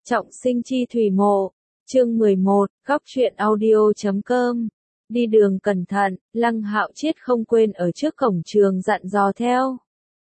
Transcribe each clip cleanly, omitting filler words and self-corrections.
Trọng sinh chi thủy mộ, chương 11, góc truyện audio.com. Đi đường cẩn thận, Lăng Hạo Chiết không quên ở trước cổng trường dặn dò theo.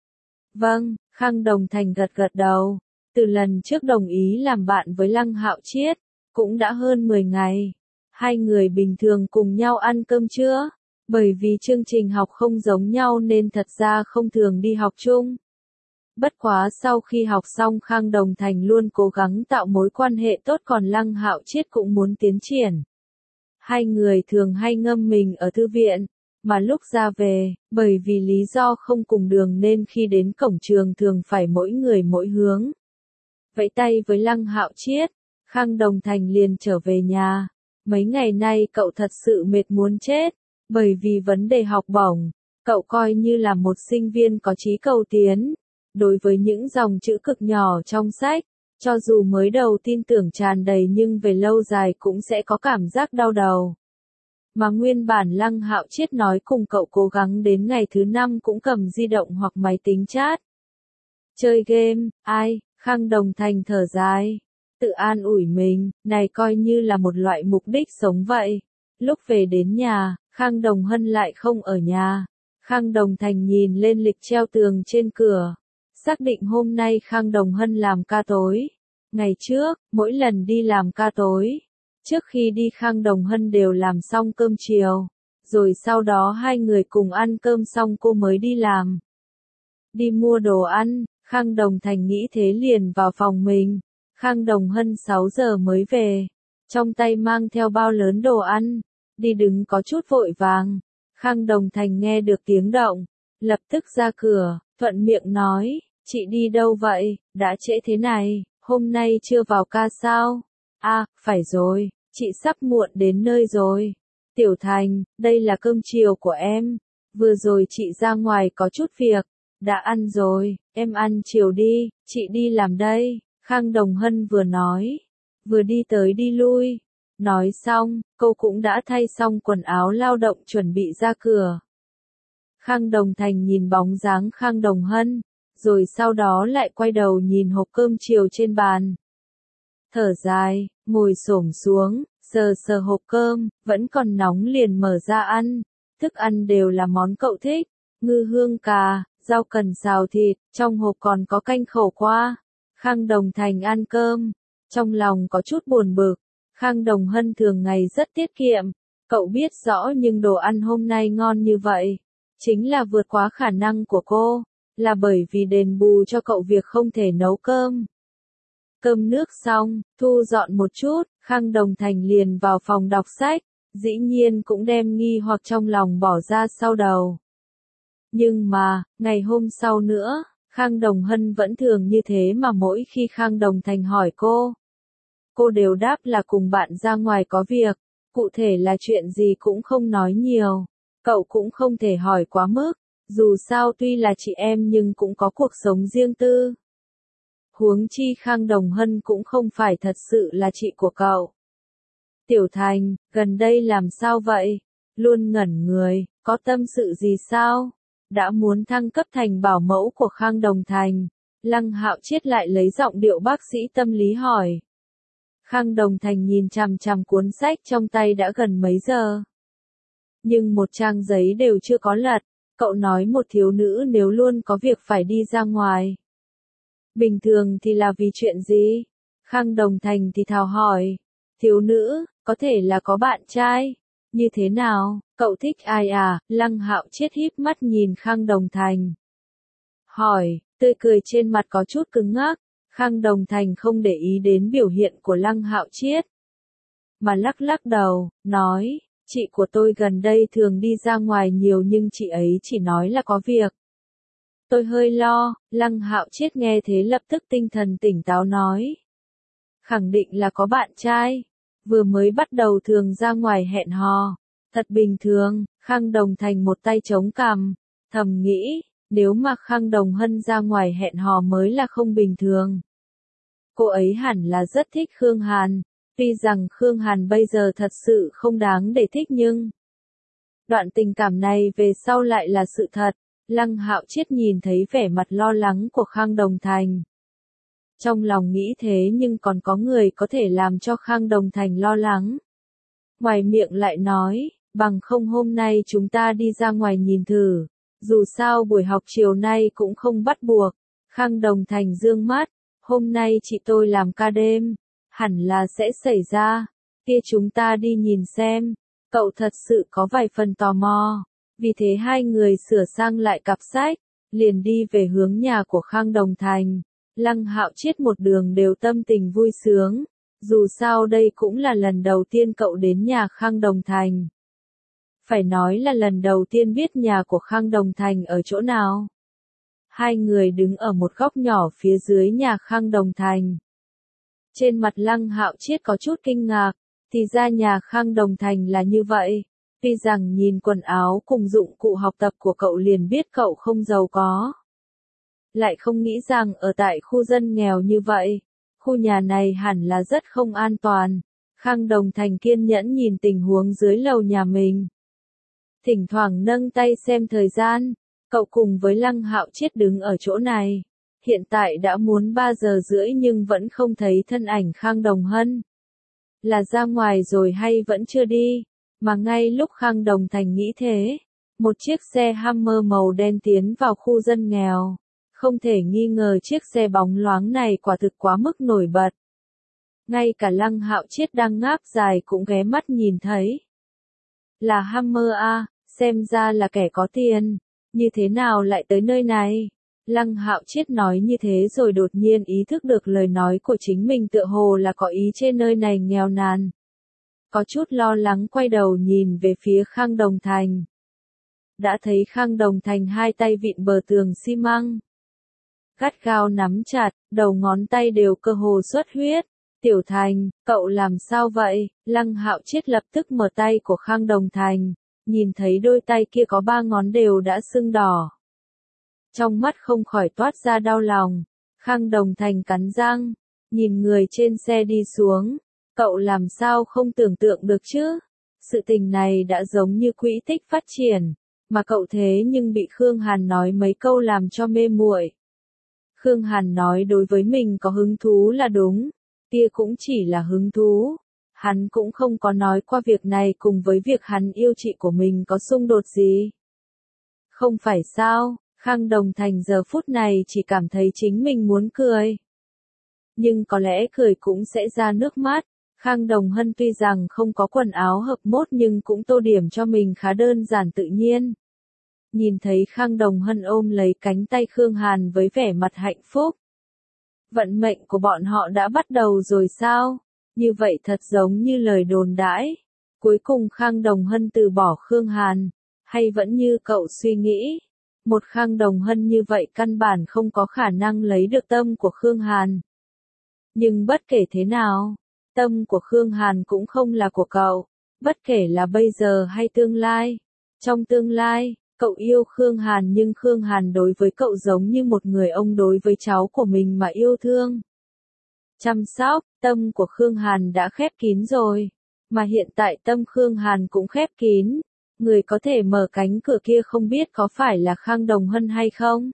Vâng, Khang Đồng Thành gật gật đầu. Từ lần trước đồng ý làm bạn với Lăng Hạo Chiết, cũng đã hơn 10 ngày. Hai người bình thường cùng nhau ăn cơm trưa, bởi vì chương trình học không giống nhau nên thật ra không thường đi học chung. Bất quá sau khi học xong Khang Đồng Thành luôn cố gắng tạo mối quan hệ tốt, còn Lăng Hạo Chiết cũng muốn tiến triển. Hai người thường hay ngâm mình ở thư viện, mà lúc ra về, bởi vì lý do không cùng đường nên khi đến cổng trường thường phải mỗi người mỗi hướng. Vẫy tay với Lăng Hạo Chiết, Khang Đồng Thành liền trở về nhà. Mấy ngày nay cậu thật sự mệt muốn chết, bởi vì vấn đề học bổng, cậu coi như là một sinh viên có chí cầu tiến. Đối với những dòng chữ cực nhỏ trong sách, cho dù mới đầu tin tưởng tràn đầy nhưng về lâu dài cũng sẽ có cảm giác đau đầu. Mà nguyên bản Lăng Hạo Chiết nói cùng cậu cố gắng đến ngày thứ 5 cũng cầm di động hoặc máy tính chat. Chơi game, ai, Khang Đồng Thành thở dài. Tự an ủi mình, này coi như là một loại mục đích sống vậy. Lúc về đến nhà, Khang Đồng Hân lại không ở nhà. Khang Đồng Thành nhìn lên lịch treo tường trên cửa. Xác định hôm nay Khang Đồng Hân làm ca tối. Ngày trước, mỗi lần đi làm ca tối, trước khi đi Khang Đồng Hân đều làm xong cơm chiều, rồi sau đó hai người cùng ăn cơm xong cô mới đi làm. Đi mua đồ ăn, Khang Đồng Thành nghĩ thế liền vào phòng mình. Khang Đồng Hân 6 giờ mới về, trong tay mang theo bao lớn đồ ăn, đi đứng có chút vội vàng. Khang Đồng Thành nghe được tiếng động, lập tức ra cửa, thuận miệng nói. Chị đi đâu vậy, đã trễ thế này, hôm nay chưa vào ca sao? À, phải rồi, chị sắp muộn đến nơi rồi. Tiểu Thành, đây là cơm chiều của em. Vừa rồi chị ra ngoài có chút việc, đã ăn rồi, em ăn chiều đi, chị đi làm đây. Khang Đồng Hân vừa nói, vừa đi tới đi lui. Nói xong, cô cũng đã thay xong quần áo lao động chuẩn bị ra cửa. Khang Đồng Thành nhìn bóng dáng Khang Đồng Hân, rồi sau đó lại quay đầu nhìn hộp cơm chiều trên bàn. Thở dài, ngồi xổm xuống, sờ sờ hộp cơm, vẫn còn nóng liền mở ra ăn. Thức ăn đều là món cậu thích, ngư hương cà, rau cần xào thịt, trong hộp còn có canh khổ qua. Khang Đồng Thành ăn cơm, trong lòng có chút buồn bực. Khang Đồng Hân thường ngày rất tiết kiệm, cậu biết rõ, nhưng đồ ăn hôm nay ngon như vậy, chính là vượt quá khả năng của cô. Là bởi vì đền bù cho cậu việc không thể nấu cơm. Cơm nước xong, thu dọn một chút, Khang Đồng Thành liền vào phòng đọc sách, dĩ nhiên cũng đem nghi hoặc trong lòng bỏ ra sau đầu. Nhưng mà, ngày hôm sau nữa, Khang Đồng Hân vẫn thường như thế, mà mỗi khi Khang Đồng Thành hỏi cô đều đáp là cùng bạn ra ngoài có việc, cụ thể là chuyện gì cũng không nói nhiều. Cậu cũng không thể hỏi quá mức. Dù sao tuy là chị em nhưng cũng có cuộc sống riêng tư. Huống chi Khang Đồng Hân cũng không phải thật sự là chị của cậu. Tiểu Thành, gần đây làm sao vậy? Luôn ngẩn người, có tâm sự gì sao? Đã muốn thăng cấp thành bảo mẫu của Khang Đồng Thành. Lăng Hạo Chiết lại lấy giọng điệu bác sĩ tâm lý hỏi. Khang Đồng Thành nhìn chằm chằm cuốn sách trong tay đã gần mấy giờ. Nhưng một trang giấy đều chưa có lật. Cậu nói một thiếu nữ nếu luôn có việc phải đi ra ngoài, bình thường thì là vì chuyện gì? Khang Đồng Thành thì thào hỏi. Thiếu nữ, có thể là có bạn trai. Như thế nào, cậu thích ai à? Lăng Hạo Chiết híp mắt nhìn Khang Đồng Thành. Hỏi, tươi cười trên mặt có chút cứng ngắc. Khang Đồng Thành không để ý đến biểu hiện của Lăng Hạo Chiết, mà lắc lắc đầu, nói. Chị của tôi gần đây thường đi ra ngoài nhiều nhưng chị ấy chỉ nói là có việc. Tôi hơi lo. Lăng Hạo Chiết nghe thế lập tức tinh thần tỉnh táo nói. Khẳng định là có bạn trai. Vừa mới bắt đầu thường ra ngoài hẹn hò. Thật bình thường. Khang Đồng Thành một tay chống cằm, thầm nghĩ, nếu mà Khang Đồng Hân ra ngoài hẹn hò mới là không bình thường. Cô ấy hẳn là rất thích Khương Hàn. Tuy rằng Khương Hàn bây giờ thật sự không đáng để thích nhưng đoạn tình cảm này về sau lại là sự thật. Lăng Hạo Chiết nhìn thấy vẻ mặt lo lắng của Khang Đồng Thành, Trong lòng nghĩ thế nhưng còn có người có thể làm cho Khang Đồng Thành lo lắng. Ngoài miệng lại nói, bằng không hôm nay chúng ta đi ra ngoài nhìn thử, dù sao buổi học chiều nay cũng không bắt buộc. Khang Đồng Thành dương mắt, hôm nay chị tôi làm ca đêm, hẳn là sẽ xảy ra, kia chúng ta đi nhìn xem. Cậu thật sự có vài phần tò mò, vì thế hai người sửa sang lại cặp sách, liền đi về hướng nhà của Khang Đồng Thành. Lăng Hạo Chiết một đường đều tâm tình vui sướng, dù sao đây cũng là lần đầu tiên cậu đến nhà Khang Đồng Thành. Phải nói là lần đầu tiên biết nhà của Khang Đồng Thành ở chỗ nào. Hai người đứng ở một góc nhỏ phía dưới nhà Khang Đồng Thành. Trên mặt Lăng Hạo Chiết có chút kinh ngạc, thì ra nhà Khang Đồng Thành là như vậy. Tuy rằng nhìn quần áo cùng dụng cụ học tập của cậu liền biết cậu không giàu có. Lại không nghĩ rằng ở tại khu dân nghèo như vậy, khu nhà này hẳn là rất không an toàn. Khang Đồng Thành kiên nhẫn nhìn tình huống dưới lầu nhà mình. Thỉnh thoảng nâng tay xem thời gian, cậu cùng với Lăng Hạo Chiết đứng ở chỗ này. Hiện tại đã muốn 3 giờ rưỡi nhưng vẫn không thấy thân ảnh Khang Đồng Hân. Là ra ngoài rồi hay vẫn chưa đi? Mà ngay lúc Khang Đồng Thành nghĩ thế, một chiếc xe Hummer màu đen tiến vào khu dân nghèo. Không thể nghi ngờ chiếc xe bóng loáng này quả thực quá mức nổi bật. Ngay cả Lăng Hạo Chiết đang ngáp dài cũng ghé mắt nhìn thấy. Là Hummer à, xem ra là kẻ có tiền, như thế nào lại tới nơi này? Lăng Hạo Chiết nói như thế rồi đột nhiên ý thức được lời nói của chính mình tựa hồ là có ý trên nơi này nghèo nàn. Có chút lo lắng quay đầu nhìn về phía Khang Đồng Thành. Đã thấy Khang Đồng Thành hai tay vịn bờ tường xi măng. Gắt gao nắm chặt, đầu ngón tay đều cơ hồ xuất huyết. Tiểu Thành, cậu làm sao vậy? Lăng Hạo Chiết lập tức mở tay của Khang Đồng Thành, nhìn thấy đôi tay kia có 3 ngón đều đã sưng đỏ. Trong mắt không khỏi toát ra đau lòng. Khang Đồng Thành cắn răng, nhìn người trên xe đi xuống. Cậu làm sao không tưởng tượng được chứ? Sự tình này đã giống như quỹ tích phát triển, mà cậu thế nhưng bị Khương Hàn nói mấy câu làm cho mê muội. Khương Hàn nói đối với mình có hứng thú là đúng, kia cũng chỉ là hứng thú. Hắn cũng không có nói qua việc này cùng với việc hắn yêu chị của mình có xung đột gì. Không phải sao, Khang Đồng Thành giờ phút này chỉ cảm thấy chính mình muốn cười. Nhưng có lẽ cười cũng sẽ ra nước mắt. Khang Đồng Hân tuy rằng không có quần áo hợp mốt nhưng cũng tô điểm cho mình khá đơn giản tự nhiên. Nhìn thấy Khang Đồng Hân ôm lấy cánh tay Khương Hàn với vẻ mặt hạnh phúc. Vận mệnh của bọn họ đã bắt đầu rồi sao? Như vậy thật giống như lời đồn đãi. Cuối cùng Khang Đồng Hân từ bỏ Khương Hàn. Hay vẫn như cậu suy nghĩ? Một Khang Đồng Hân như vậy căn bản không có khả năng lấy được tâm của Khương Hàn. Nhưng bất kể thế nào, tâm của Khương Hàn cũng không là của cậu. Bất kể là bây giờ hay tương lai. Trong tương lai, cậu yêu Khương Hàn nhưng Khương Hàn đối với cậu giống như một người ông đối với cháu của mình mà yêu thương. Chăm sóc, tâm của Khương Hàn đã khép kín rồi. Mà hiện tại tâm Khương Hàn cũng khép kín. Người có thể mở cánh cửa kia không biết có phải là Khang Đồng Hân hay không?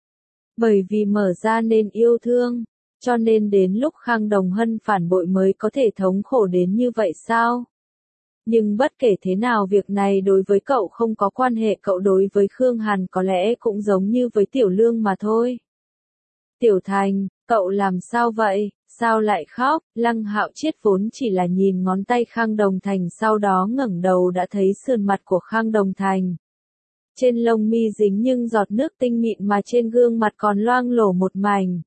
Bởi vì mở ra nên yêu thương, cho nên đến lúc Khang Đồng Hân phản bội mới có thể thống khổ đến như vậy sao? Nhưng bất kể thế nào việc này đối với cậu không có quan hệ, cậu đối với Khương Hàn có lẽ cũng giống như với Tiểu Lương mà thôi. Tiểu Thành, cậu làm sao vậy? Sao lại khóc? Lăng Hạo Chiết vốn chỉ là nhìn ngón tay Khang Đồng Thành, sau đó ngẩng đầu đã thấy sườn mặt của Khang Đồng Thành. Trên lông mi dính nhưng giọt nước tinh mịn mà trên gương mặt còn loang lổ một mảnh.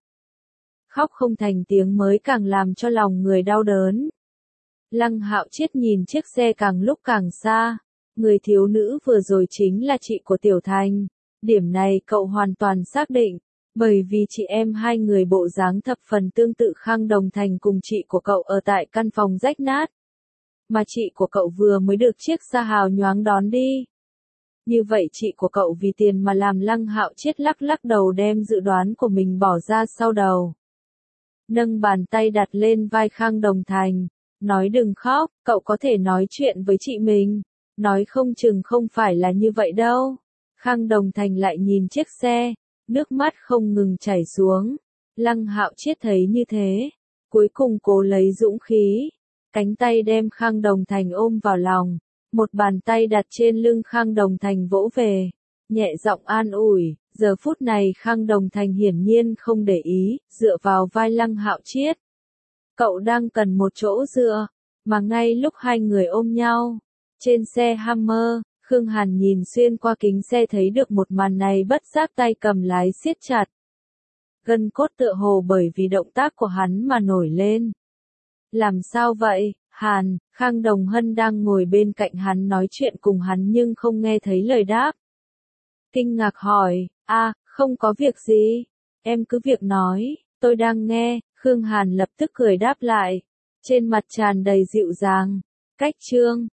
Khóc không thành tiếng mới càng làm cho lòng người đau đớn. Lăng Hạo Chiết nhìn chiếc xe càng lúc càng xa. Người thiếu nữ vừa rồi chính là chị của Tiểu Thành. Điểm này cậu hoàn toàn xác định. Bởi vì chị em hai người bộ dáng thập phần tương tự. Khang Đồng Thành cùng chị của cậu ở tại căn phòng rách nát. Mà chị của cậu vừa mới được chiếc xa hào nhoáng đón đi. Như vậy chị của cậu vì tiền mà làm. Lăng Hạo Chiết lắc lắc đầu đem dự đoán của mình bỏ ra sau đầu. Nâng bàn tay đặt lên vai Khang Đồng Thành. Nói đừng khóc, cậu có thể nói chuyện với chị mình. Nói không chừng không phải là như vậy đâu. Khang Đồng Thành lại nhìn chiếc xe. Nước mắt không ngừng chảy xuống. Lăng Hạo Chiết thấy như thế, cuối cùng cố lấy dũng khí, cánh tay đem Khang Đồng Thành ôm vào lòng, một bàn tay đặt trên lưng Khang Đồng Thành vỗ về, nhẹ giọng an ủi. Giờ phút này Khang Đồng Thành hiển nhiên không để ý, dựa vào vai Lăng Hạo Chiết. Cậu đang cần một chỗ dựa, mà ngay lúc hai người ôm nhau, trên xe Hammer, Khương Hàn nhìn xuyên qua kính xe thấy được một màn này bất giác tay cầm lái siết chặt. Gân cốt tựa hồ bởi vì động tác của hắn mà nổi lên. Làm sao vậy, Hàn? Khang Đồng Hân đang ngồi bên cạnh hắn nói chuyện cùng hắn nhưng không nghe thấy lời đáp. Kinh ngạc hỏi, không có việc gì, em cứ việc nói, tôi đang nghe. Khương Hàn lập tức cười đáp lại, trên mặt tràn đầy dịu dàng. Cách chương